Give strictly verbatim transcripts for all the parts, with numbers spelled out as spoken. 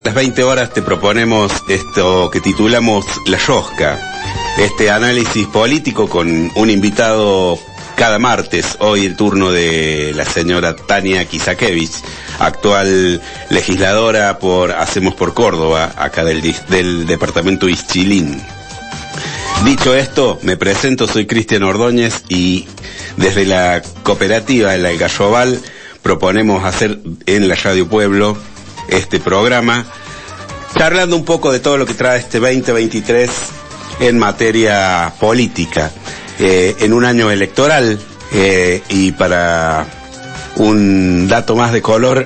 A las veinte horas te proponemos esto que titulamos La Yosca, este análisis político con un invitado cada martes. Hoy el turno de la señora Tania Kisakevich, actual legisladora por Hacemos por Córdoba, acá del, del departamento Ischilín. Dicho esto, me presento, soy Cristian Ordóñez y desde la cooperativa El Gallobal proponemos hacer en la Radio Pueblo este programa, charlando un poco de todo lo que trae este veinte veintitrés en materia política, eh, en un año electoral, eh, y para un dato más de color,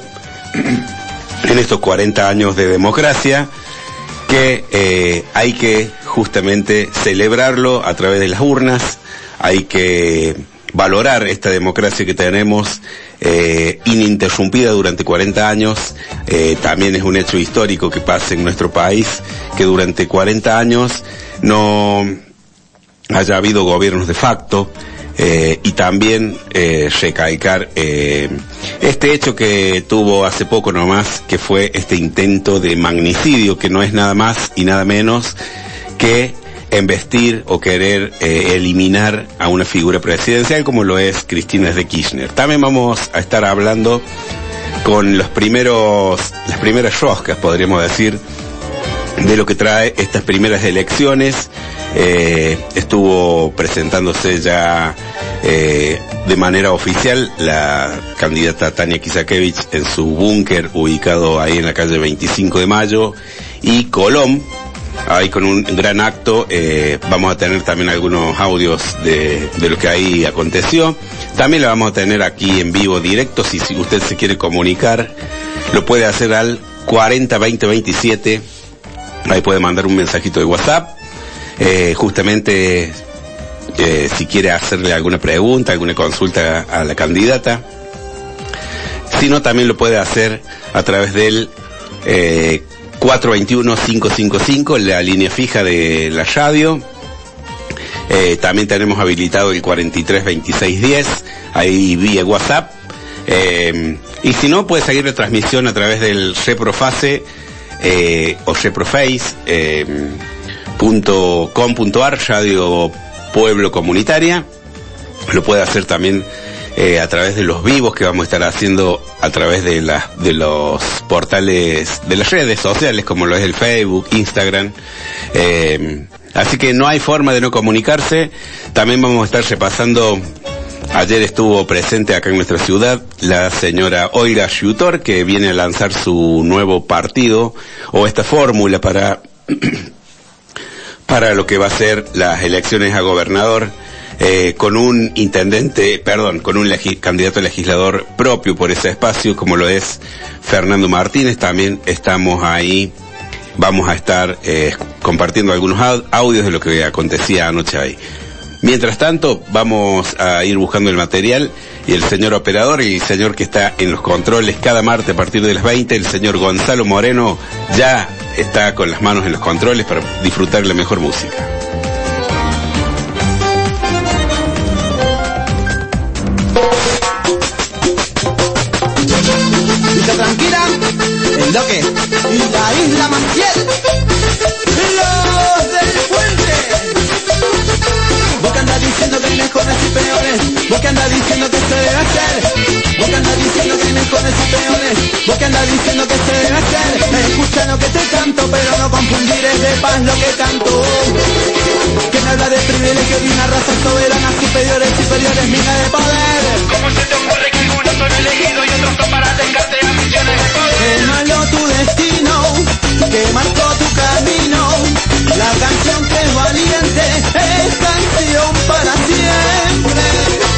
en estos cuarenta años de democracia, que eh, hay que justamente celebrarlo a través de las urnas, hay que valorar esta democracia que tenemos eh, ininterrumpida durante cuarenta años. Eh, también es un hecho histórico que pasa en nuestro país, que durante cuarenta años no haya habido gobiernos de facto, eh, y también eh, recalcar eh, este hecho que tuvo hace poco nomás, que fue este intento de magnicidio, que no es nada más y nada menos que embestir o querer eh, eliminar a una figura presidencial como lo es Cristina de Kirchner. También vamos a estar hablando con los primeros, las primeras roscas, podríamos decir, de lo que trae estas primeras elecciones. Eh, estuvo presentándose ya eh, de manera oficial la candidata Tania Kisakevich en su búnker ubicado ahí en la calle veinticinco de mayo, y Colón, ahí con un gran acto. Eh, vamos a tener también algunos audios de, de lo que ahí aconteció. También lo vamos a tener aquí en vivo directo. Si, si usted se quiere comunicar, lo puede hacer al cuarenta veinte veintisiete. Ahí puede mandar un mensajito de WhatsApp. Eh, justamente, eh, si quiere hacerle alguna pregunta, alguna consulta a la candidata. Si no, también lo puede hacer a través del eh, cuatro dos uno cinco cinco cinco, la línea fija de la radio. Eh, también tenemos habilitado el cuarenta y tres veintiséis diez, ahí vía WhatsApp. Eh, y si no, puede seguir la transmisión a través del Reprofase eh, o Reproface eh, punto com punto ar, Radio Pueblo Comunitaria. Lo puede hacer también Eh, a través de los vivos que vamos a estar haciendo a través de, la, de los portales de las redes sociales, como lo es el Facebook, Instagram. Eh, así que no hay forma de no comunicarse. También vamos a estar repasando, ayer estuvo presente acá en nuestra ciudad la señora Olga Schutor, que viene a lanzar su nuevo partido, o esta fórmula para, para lo que va a ser las elecciones a gobernador. Eh, con un intendente, perdón, con un legi- candidato a legislador propio por ese espacio, como lo es Fernando Martínez. También estamos ahí, vamos a estar eh, compartiendo algunos audios de lo que acontecía anoche ahí. Mientras tanto, vamos a ir buscando el material, y el señor operador y el señor que está en los controles cada martes a partir de las veinte, el señor Gonzalo Moreno, ya está con las manos en los controles para disfrutar la mejor música. Tranquila, el Doque y la Isla Maciel, los del Puente. Vos que andás diciendo que hay mejores y peores, vos que andás diciendo que se debe hacer, vos que andás diciendo que hay mejores y peores, vos que andás diciendo que se debe hacer. Escucha lo que te canto, pero no confundir, es de paz lo que canto. Que me habla de privilegio de una raza soberana, superiores, superiores, mina de poder. ¿Cómo se te ocurre que algunos son elegidos y otros son para descarte a misiones de poder? Es malo tu destino, que marcó tu camino. La canción que es valiente es canción para siempre.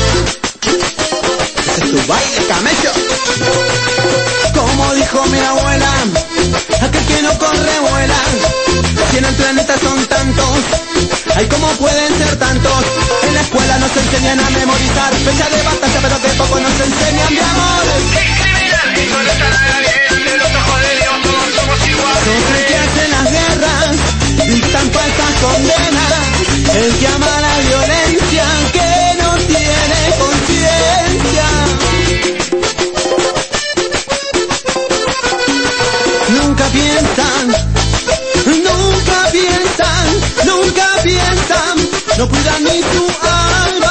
Ese es tu baile, camello. Como dijo mi abuela, aquel que no corre vuela. Si en el planeta son tantos, ay, ¿cómo pueden ser tantos? En la escuela nos enseñan a memorizar fecha de batalla, pero que poco nos enseñan de amor. Es criminal, eso no está nada bien. Ante los ojos de Dios todos somos iguales. Son el que hace las guerras, dictan falsas condenas. El que ama la violencia, que no tiene conciencia. Nunca piensa piensan, nunca piensan, nunca piensan, no cuidan ni su alma.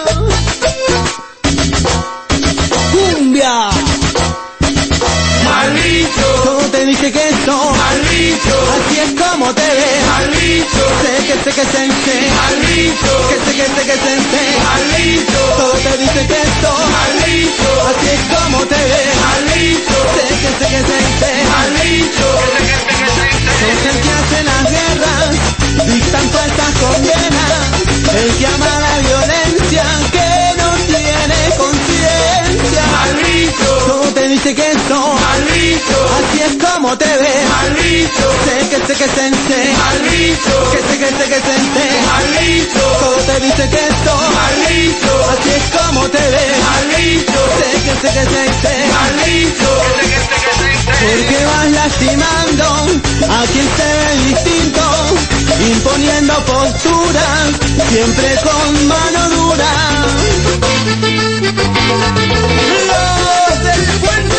Cumbia. Mal bicho, Todo te dice que sos, mal bicho, así es como te ves. mal bicho, Sé que sé que sensei, mal bicho, que sé que sé que sensei. mal bicho, Todo te dice que sos, mal bicho, así es como te ves. mal bicho, Sé que sé que sensei. mal bicho, Son el que hace las guerras, dictan todas estas condenas. El que ama la violencia, que no tiene conciencia. mal bicho, Todo te dice que sos, mal bicho, así es como te ves. mal bicho, Sé que sé que sensei, mal bicho, que sé que sé que sensei. mal bicho, Todo te dice que sos, mal bicho, así es como te ves. mal bicho, Sé que sé que sensei. mal bicho, Porque vas lastimando a quien se ve distinto, imponiendo posturas, siempre con mano dura. Los del Puente.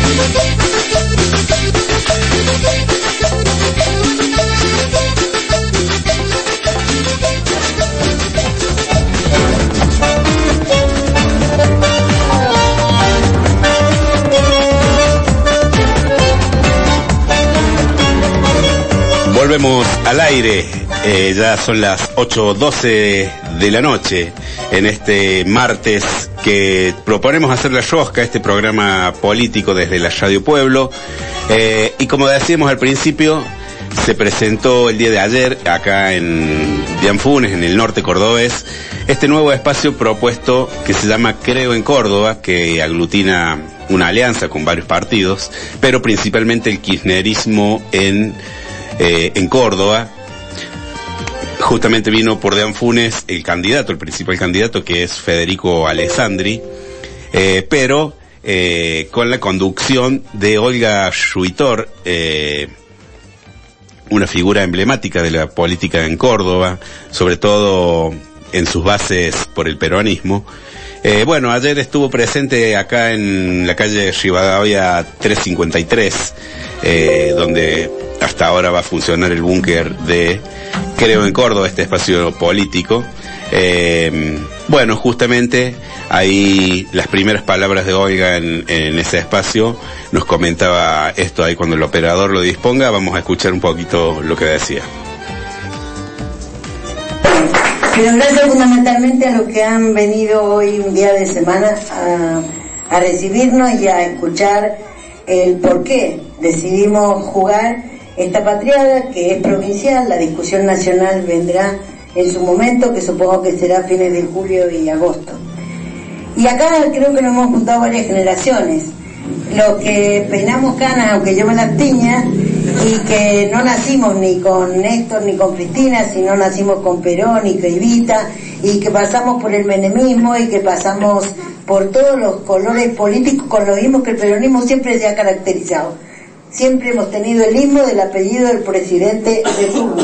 Volvemos al aire, eh, ya son las ocho doce de la noche, en este martes que proponemos hacer la rosca, este programa político desde la Radio Pueblo, eh, y como decíamos al principio, se presentó el día de ayer acá en Dianfunes, en el norte cordobés, este nuevo espacio propuesto que se llama Creo en Córdoba, que aglutina una alianza con varios partidos, pero principalmente el kirchnerismo en Eh, en Córdoba. Justamente vino por Dianfunes el candidato, el principal candidato, que es Federico Alessandri, eh, pero eh, con la conducción de Olga Schuytor, eh, una figura emblemática de la política en Córdoba, sobre todo en sus bases por el peronismo. Eh, bueno, ayer estuvo presente acá en la calle Rivadavia trescientos cincuenta y tres, eh, donde hasta ahora va a funcionar el búnker de Creo en Córdoba, este espacio político. Eh, bueno, justamente ahí las primeras palabras de Olga en, en ese espacio nos comentaba esto ahí cuando el operador lo disponga. Vamos a escuchar un poquito lo que decía. Pero gracias fundamentalmente a los que han venido hoy un día de semana a, a recibirnos y a escuchar el por qué decidimos jugar esta patriada que es provincial. La discusión nacional vendrá en su momento, que supongo que será a fines de julio y agosto. Y acá creo que nos hemos juntado varias generaciones, los que peinamos canas aunque yo me las tiña, y que no nacimos ni con Néstor ni con Cristina, sino nacimos con Perón y Evita, y que pasamos por el menemismo y que pasamos por todos los colores políticos con lo mismo que el peronismo siempre se ha caracterizado. Siempre hemos tenido el mismo del apellido del presidente de turno.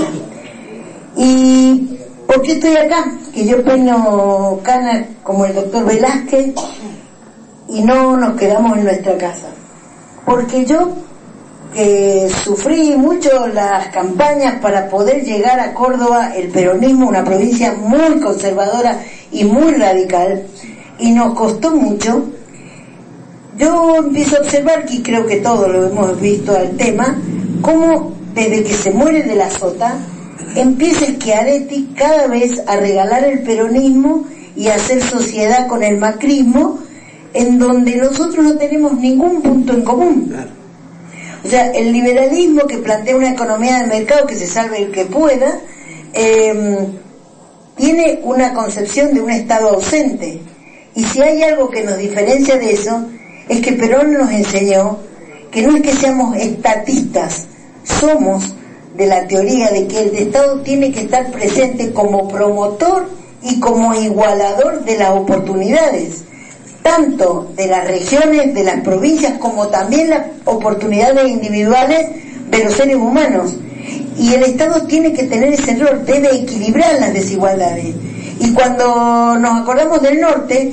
¿Y por qué estoy acá? Que yo peino canas como el doctor Velázquez y no nos quedamos en nuestra casa. Porque yo, que sufrí mucho las campañas para poder llegar a Córdoba, el peronismo, una provincia muy conservadora y muy radical, y nos costó mucho, yo empiezo a observar, y creo que todos lo hemos visto al tema, cómo desde que se muere de la Sota, empieza Schiaretti cada vez a regalar el peronismo y a hacer sociedad con el macrismo, en donde nosotros no tenemos ningún punto en común. O sea, el liberalismo que plantea una economía de mercado que se salve el que pueda, eh, tiene una concepción de un Estado ausente. Y si hay algo que nos diferencia de eso, es que Perón nos enseñó que no es que seamos estatistas, somos de la teoría de que el Estado tiene que estar presente como promotor y como igualador de las oportunidades, tanto de las regiones, de las provincias, como también las oportunidades individuales de los seres humanos. Y el Estado tiene que tener ese rol, debe equilibrar las desigualdades. Y cuando nos acordamos del norte,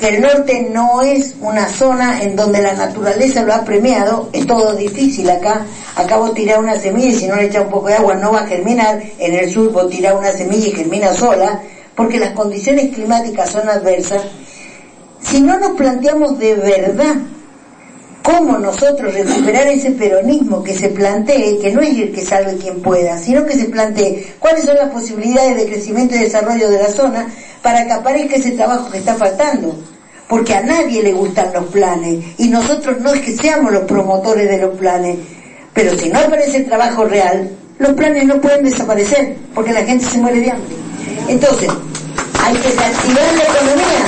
que el norte no es una zona en donde la naturaleza lo ha premiado, es todo difícil acá. Acá vos tirás una semilla y si no le echas un poco de agua no va a germinar. En el sur vos tirás una semilla y germina sola, porque las condiciones climáticas son adversas. Si no nos planteamos de verdad cómo nosotros recuperar ese peronismo, que se plantee, que no es el que salve quien pueda, sino que se plantee cuáles son las posibilidades de crecimiento y desarrollo de la zona para que aparezca ese trabajo que está faltando, porque a nadie le gustan los planes, y nosotros no es que seamos los promotores de los planes, pero si no aparece el trabajo real, los planes no pueden desaparecer, porque la gente se muere de hambre. Entonces, hay que reactivar la economía.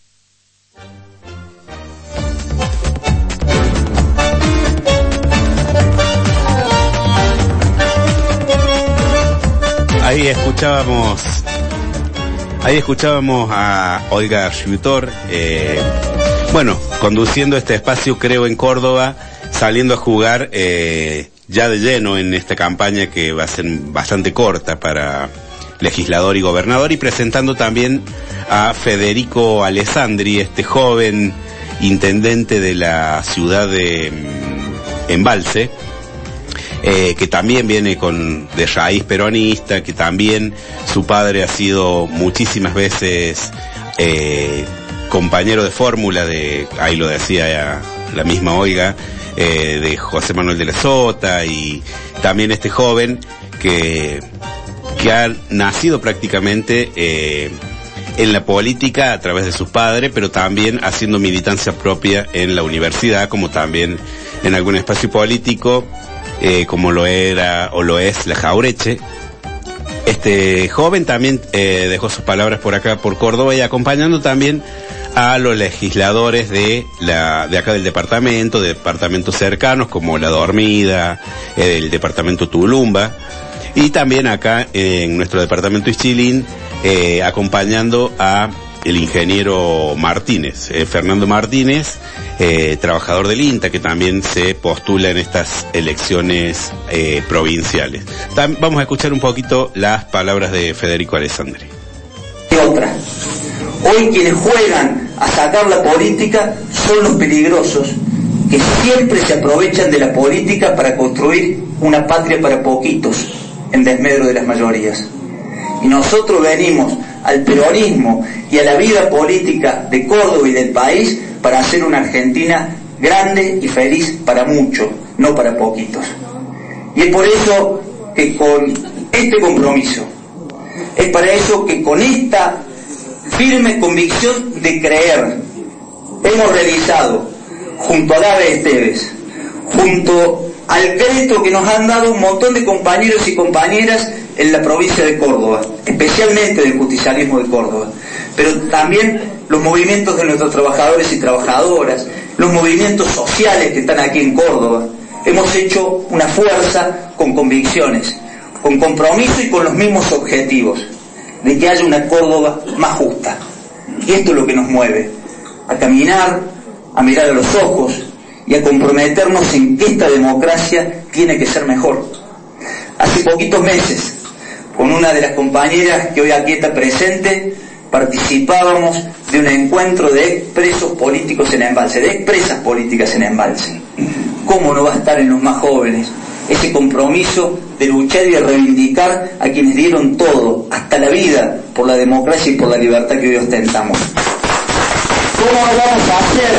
Ahí escuchábamos, ahí escuchábamos a Olga Schütor, eh, bueno, conduciendo este espacio, creo, en Córdoba, saliendo a jugar eh, ya de lleno en esta campaña que va a ser bastante corta para legislador y gobernador, y presentando también a Federico Alessandri, este joven intendente de la ciudad de Embalse, Eh, que también viene con de raíz peronista, que también su padre ha sido muchísimas veces eh, compañero de fórmula de, ahí lo decía la misma Olga, eh, de José Manuel de la Sota, y también este joven que, que ha nacido prácticamente eh, en la política a través de sus padres, pero también haciendo militancia propia en la universidad, como también en algún espacio político, Eh, como lo era o lo es la Jaureche. Este joven también eh, dejó sus palabras por acá, por Córdoba, y acompañando también a los legisladores de la de acá del departamento, de departamentos cercanos como La Dormida, eh, el departamento Tulumba, y también acá eh, en nuestro departamento Ischilín, eh, acompañando a el ingeniero Martínez, eh, Fernando Martínez, eh, trabajador del INTA, que también se postula en estas elecciones eh, provinciales. Tam- vamos a escuchar un poquito las palabras de Federico Alessandri. Otra. Hoy quienes juegan a sacar la política son los peligrosos, que siempre se aprovechan de la política para construir una patria para poquitos, en desmedro de las mayorías. Y nosotros venimos al peronismo y a la vida política de Córdoba y del país para hacer una Argentina grande y feliz para muchos, no para poquitos. Y es por eso que con este compromiso, es para eso que con esta firme convicción de creer, hemos realizado, junto a Dave Esteves, junto al crédito que nos han dado un montón de compañeros y compañeras en la provincia de Córdoba, especialmente del justicialismo de Córdoba, pero también los movimientos de nuestros trabajadores y trabajadoras, los movimientos sociales que están aquí en Córdoba. Hemos hecho una fuerza con convicciones, con compromiso y con los mismos objetivos, de que haya una Córdoba más justa. Y esto es lo que nos mueve, a caminar, a mirar a los ojos y a comprometernos en que esta democracia tiene que ser mejor. Hace poquitos meses, con una de las compañeras que hoy aquí está presente, participábamos de un encuentro de expresos políticos en Embalse, de expresas políticas en Embalse. ¿Cómo no va a estar en los más jóvenes ese compromiso de luchar y de reivindicar a quienes dieron todo, hasta la vida, por la democracia y por la libertad que hoy ostentamos? ¿Cómo lo vamos a hacer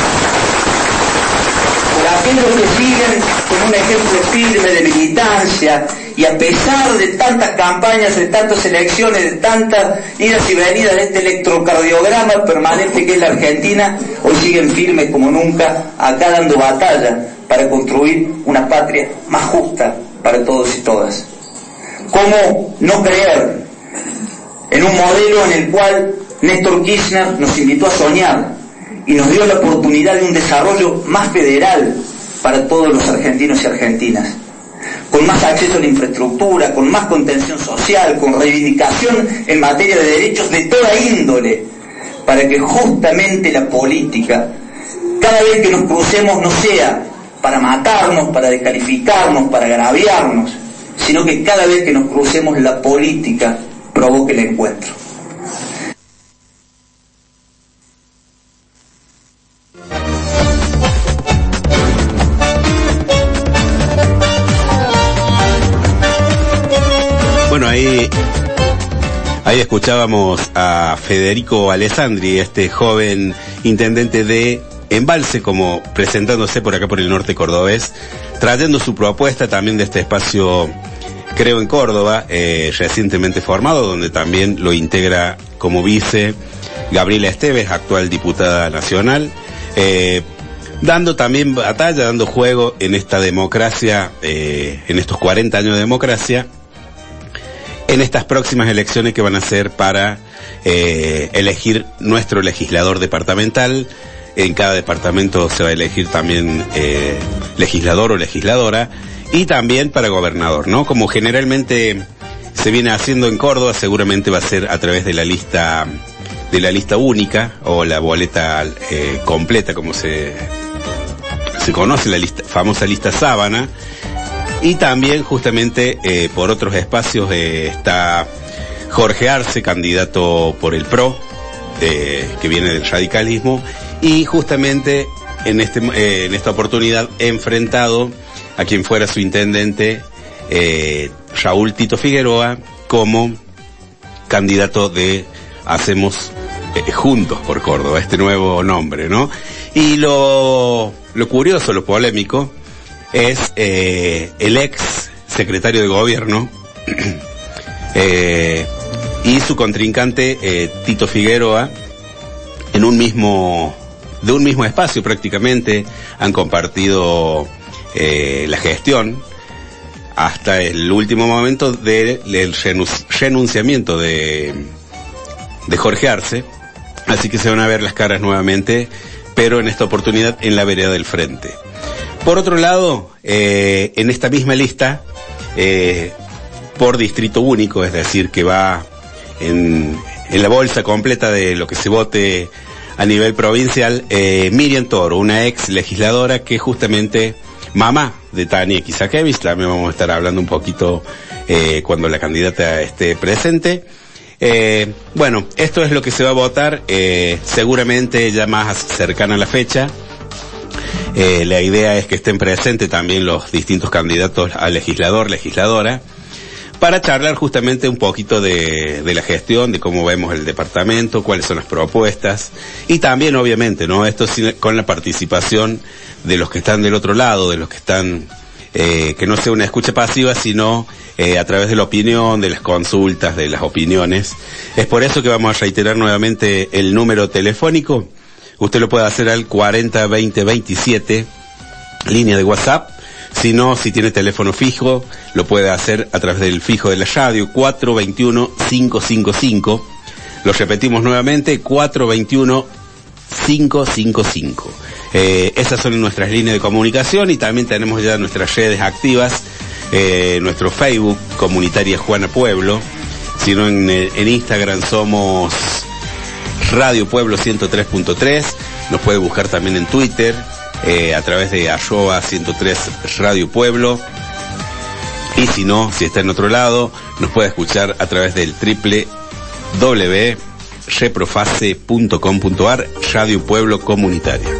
por aquellos que siguen con un ejemplo firme de militancia y a pesar de tantas campañas, de tantas elecciones, de tantas idas y venidas de este electrocardiograma permanente que es la Argentina, hoy siguen firmes como nunca, acá dando batalla para construir una patria más justa para todos y todas? ¿Cómo no creer en un modelo en el cual Néstor Kirchner nos invitó a soñar y nos dio la oportunidad de un desarrollo más federal para todos los argentinos y argentinas, con más acceso a la infraestructura, con más contención social, con reivindicación en materia de derechos de toda índole, para que justamente la política, cada vez que nos crucemos, no sea para matarnos, para descalificarnos, para agraviarnos, sino que cada vez que nos crucemos la política provoque el encuentro. Bueno, ahí, ahí escuchábamos a Federico Alessandri, este joven intendente de Embalse, como presentándose por acá por el norte cordobés, trayendo su propuesta también de este espacio Creo en Córdoba, eh, recientemente formado, donde también lo integra como vice Gabriela Esteves, actual diputada nacional, eh, dando también batalla, dando juego en esta democracia, eh, en estos cuarenta años de democracia, en estas próximas elecciones que van a ser para eh, elegir nuestro legislador departamental. En cada departamento se va a elegir también eh, legislador o legisladora, y también para gobernador, ¿no? Como generalmente se viene haciendo en Córdoba, seguramente va a ser a través de la lista de la lista única o la boleta eh, completa, como se se conoce, la lista, famosa lista sábana. Y también justamente eh, por otros espacios eh, está Jorge Arce, candidato por el PRO, eh, que viene del radicalismo, y justamente en este eh, en esta oportunidad enfrentado a quien fuera su intendente, eh, Raúl Tito Figueroa, como candidato de Hacemos eh, Juntos por Córdoba, este nuevo nombre, ¿no? Y lo, lo curioso, lo polémico, es eh, el ex secretario de gobierno eh, y su contrincante eh, Tito Figueroa, en un mismo, de un mismo espacio prácticamente, han compartido Eh, la gestión hasta el último momento del de, renunciamiento de, de Jorge Arce, así que se van a ver las caras nuevamente, pero en esta oportunidad en la vereda del frente. Por otro lado, eh, en esta misma lista, eh, por distrito único, es decir, que va en, en la bolsa completa de lo que se vote a nivel provincial, eh, Miriam Toro, una ex legisladora que justamente mamá de Tania Kisakevich, también vamos a estar hablando un poquito eh, cuando la candidata esté presente. Eh, bueno, esto es lo que se va a votar, eh, seguramente ya más cercana a la fecha. Eh, la idea es que estén presentes también los distintos candidatos a legislador, legisladora, para charlar justamente un poquito de, de la gestión, de cómo vemos el departamento, cuáles son las propuestas, y también obviamente, ¿no? Esto sin, con la participación de los que están del otro lado, de los que están, eh, que no sea una escucha pasiva, sino eh, a través de la opinión, de las consultas, de las opiniones. Es por eso que vamos a reiterar nuevamente el número telefónico. Usted lo puede hacer al cuarenta veinte veintisiete, línea de WhatsApp. Si no, si tiene teléfono fijo, lo puede hacer a través del fijo de la radio, cuatro veintiuno cinco cinco cinco. Lo repetimos nuevamente, cuatro veintiuno cinco cinco cinco. Eh, esas son nuestras líneas de comunicación, y también tenemos ya nuestras redes activas, eh, nuestro Facebook, Comunitaria Juana Pueblo, sino en, en Instagram somos Radio Pueblo ciento tres punto tres, nos puede buscar también en Twitter, eh, a través de arroba ciento tres Radio Pueblo, y si no, si está en otro lado, nos puede escuchar a través del doble u doble u doble u punto reprofase punto com punto ar, Radio Pueblo Comunitaria.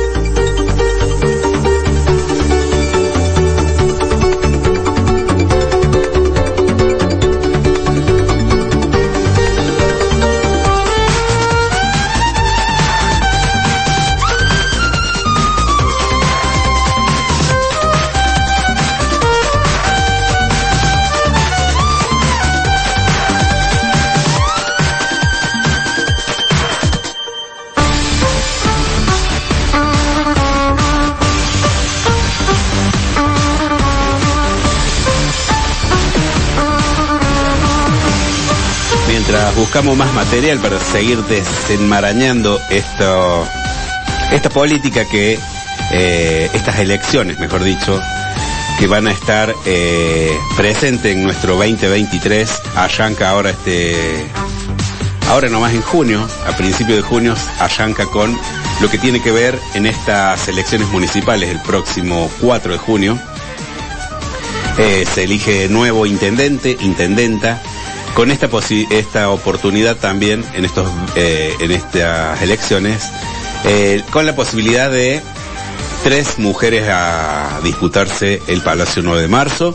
Buscamos más material para seguir desenmarañando esto, esta política que, eh, estas elecciones, mejor dicho, que van a estar eh, presentes en nuestro veinte veintitrés. Arranca ahora este, ahora nomás en junio, a principios de junio, arranca con lo que tiene que ver en estas elecciones municipales el próximo cuatro de junio. Eh, se elige nuevo intendente, intendenta. Con esta posi- esta oportunidad también en estos eh, en estas elecciones, eh, con la posibilidad de tres mujeres a disputarse el Palacio nueve de marzo,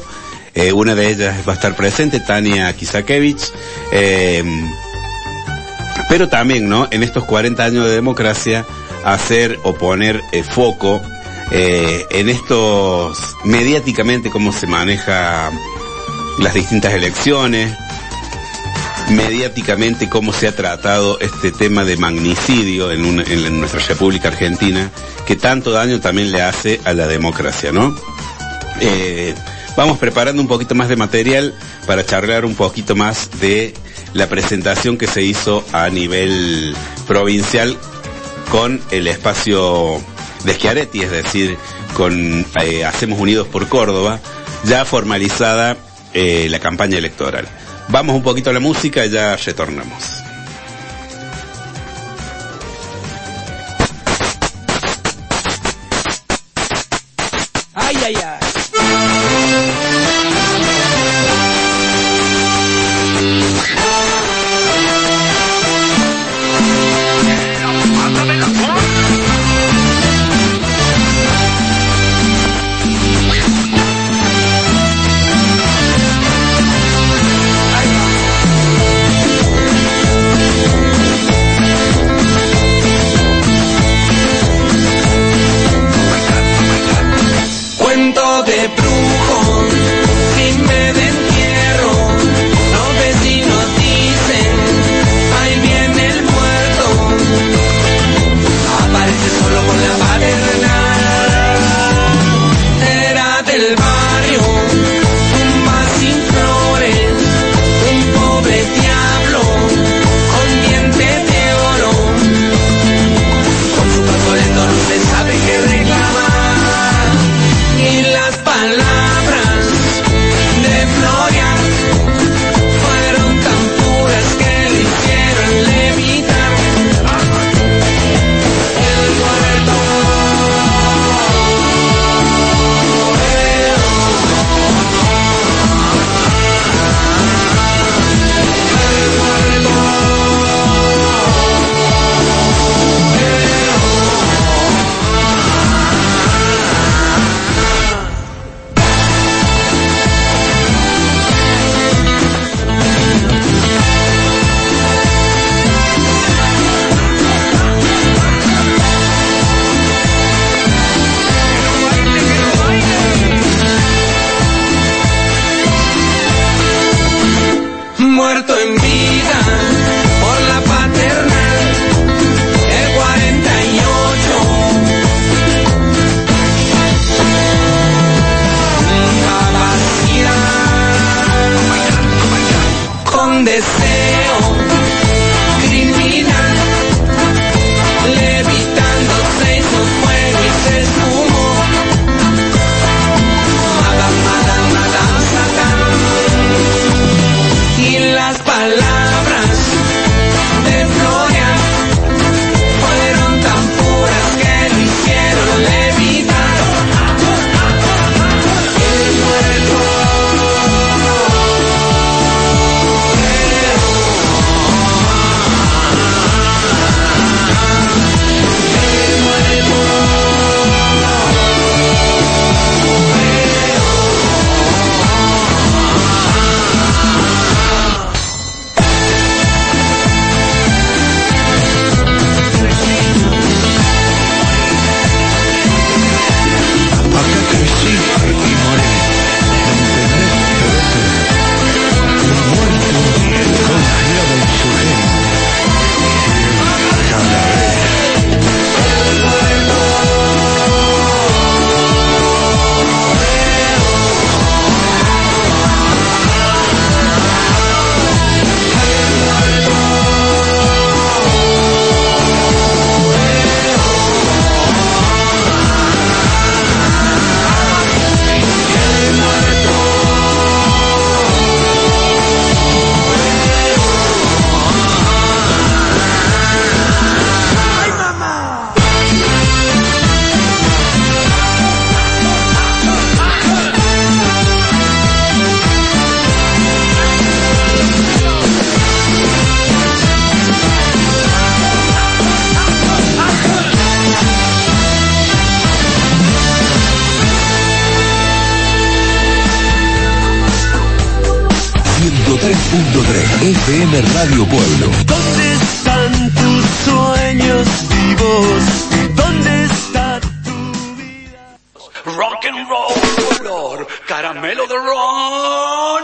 Eh, una de ellas va a estar presente, Tania Kisakevich, eh, pero también, ¿no?, en estos cuarenta años de democracia, hacer o poner eh, foco eh, en estos, mediáticamente, cómo se maneja las distintas elecciones, mediáticamente cómo se ha tratado este tema de magnicidio en, una, en nuestra República Argentina, que tanto daño también le hace a la democracia, ¿no? Eh, vamos preparando un poquito más de material para charlar un poquito más de la presentación que se hizo a nivel provincial con el espacio de Schiaretti, es decir, con eh, Hacemos Unidos por Córdoba, ya formalizada eh, la campaña electoral. Vamos un poquito a la música y ya retornamos. Ay, ay, ay. Oh, tres punto tres F M Radio Pueblo. ¿Dónde están tus sueños vivos? ¿Dónde está tu vida? Rock and roll, color, caramelo de ron.